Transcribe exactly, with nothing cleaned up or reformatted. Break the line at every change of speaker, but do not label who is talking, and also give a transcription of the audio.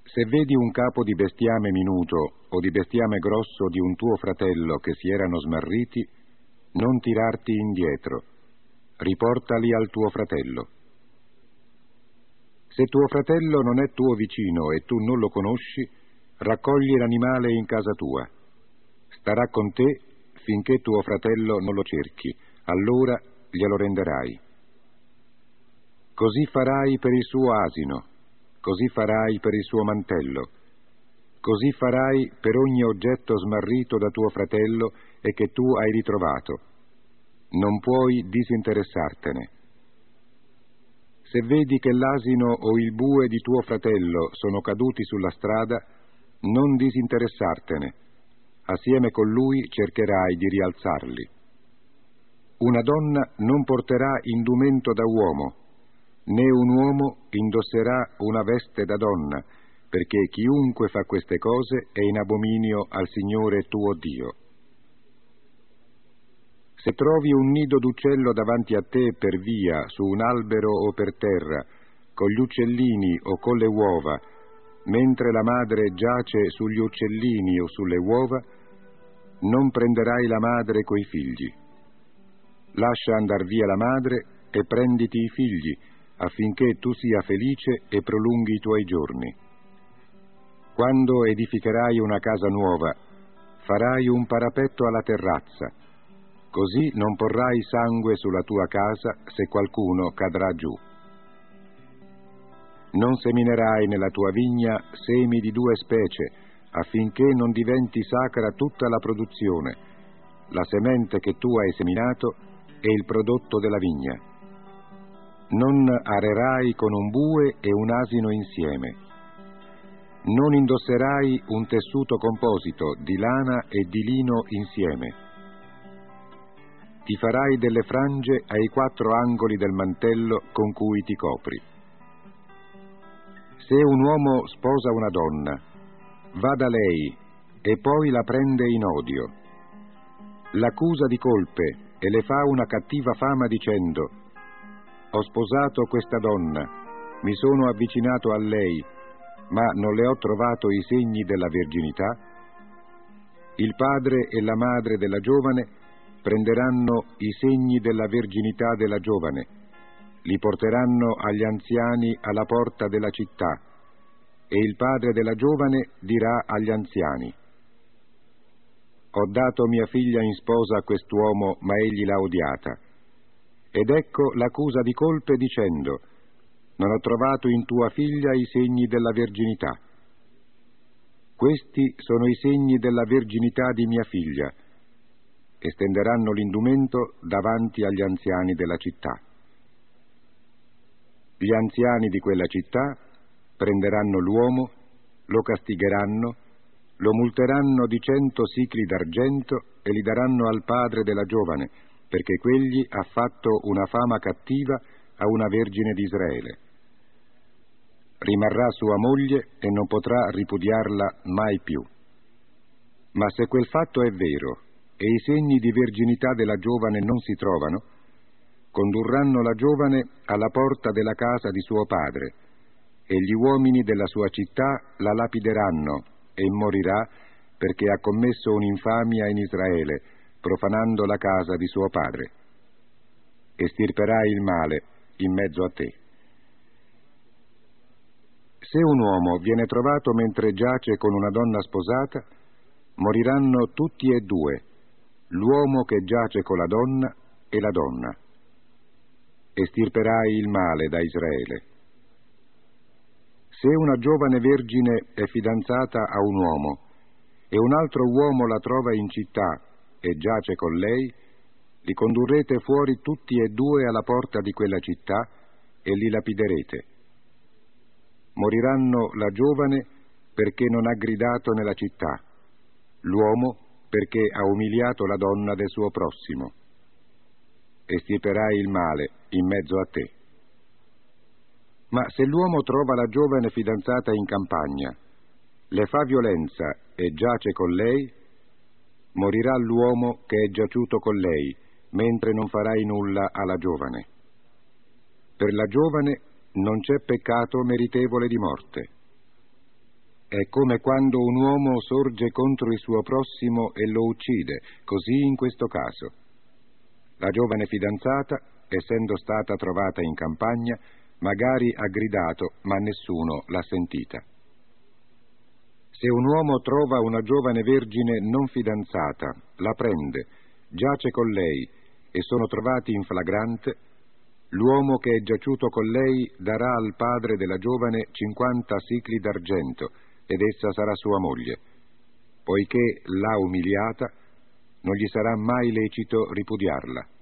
Se vedi un capo di bestiame minuto o di bestiame grosso di un tuo fratello che si erano smarriti, non tirarti indietro, riportali al tuo fratello. Se tuo fratello non è tuo vicino e tu non lo conosci, raccogli l'animale in casa tua. Starà con te finché tuo fratello non lo cerchi, allora glielo renderai. Così farai per il suo asino, così farai per il suo mantello, così farai per ogni oggetto smarrito da tuo fratello e che tu hai ritrovato. Non puoi disinteressartene. Se vedi che l'asino o il bue di tuo fratello sono caduti sulla strada, non disinteressartene. Assieme con lui cercherai di rialzarli. Una donna non porterà indumento da uomo, né un uomo indosserà una veste da donna, perché chiunque fa queste cose è in abominio al Signore tuo Dio. Se trovi un nido d'uccello davanti a te per via, su un albero o per terra, con gli uccellini o con le uova, mentre la madre giace sugli uccellini o sulle uova, non prenderai la madre coi figli. Lascia andar via la madre e prenditi i figli, affinché tu sia felice e prolunghi i tuoi giorni. Quando edificherai una casa nuova, farai un parapetto alla terrazza, così non porrai sangue sulla tua casa se qualcuno cadrà giù. Non seminerai nella tua vigna semi di due specie, affinché non diventi sacra tutta la produzione, la semente che tu hai seminato e il prodotto della vigna. Non arerai con un bue e un asino insieme. Non indosserai un tessuto composito di lana e di lino insieme. Ti farai delle frange ai quattro angoli del mantello con cui ti copri. Se un uomo sposa una donna, va da lei e poi la prende in odio. L'accusa di colpe e le fa una cattiva fama dicendo: ho sposato questa donna, mi sono avvicinato a lei, ma non le ho trovato i segni della verginità. Il padre e la madre della giovane prenderanno i segni della verginità della giovane, li porteranno agli anziani alla porta della città, e il padre della giovane dirà agli anziani: ho dato mia figlia in sposa a quest'uomo, ma egli l'ha odiata. Ed ecco l'accusa di colpe dicendo: non ho trovato in tua figlia i segni della verginità. Questi sono i segni della verginità di mia figlia, e stenderanno l'indumento davanti agli anziani della città. Gli anziani di quella città prenderanno l'uomo, lo castigheranno, lo multeranno di cento sicli d'argento e li daranno al padre della giovane, perché quegli ha fatto una fama cattiva a una vergine di Israele. Rimarrà sua moglie e non potrà ripudiarla mai più. Ma se quel fatto è vero e i segni di verginità della giovane non si trovano, condurranno la giovane alla porta della casa di suo padre, e gli uomini della sua città la lapideranno, e morirà perché ha commesso un'infamia in Israele, profanando la casa di suo padre. Estirperai il male in mezzo a te. Se un uomo viene trovato mentre giace con una donna sposata, moriranno tutti e due, l'uomo che giace con la donna e la donna. Estirperai il male da Israele. Se una giovane vergine è fidanzata a un uomo e un altro uomo la trova in città e giace con lei, li condurrete fuori tutti e due alla porta di quella città e li lapiderete. Moriranno la giovane perché non ha gridato nella città, l'uomo perché ha umiliato la donna del suo prossimo. Estirperai il male in mezzo a te. Ma se l'uomo trova la giovane fidanzata in campagna, le fa violenza e giace con lei, morirà l'uomo che è giaciuto con lei, mentre non farai nulla alla giovane. Per la giovane non c'è peccato meritevole di morte. È come quando un uomo sorge contro il suo prossimo e lo uccide, così in questo caso. La giovane fidanzata, essendo stata trovata in campagna, magari ha gridato, ma nessuno l'ha sentita. Se un uomo trova una giovane vergine non fidanzata, la prende, giace con lei e sono trovati in flagrante, l'uomo che è giaciuto con lei darà al padre della giovane cinquanta sicli d'argento ed essa sarà sua moglie. Poiché l'ha umiliata, non gli sarà mai lecito ripudiarla.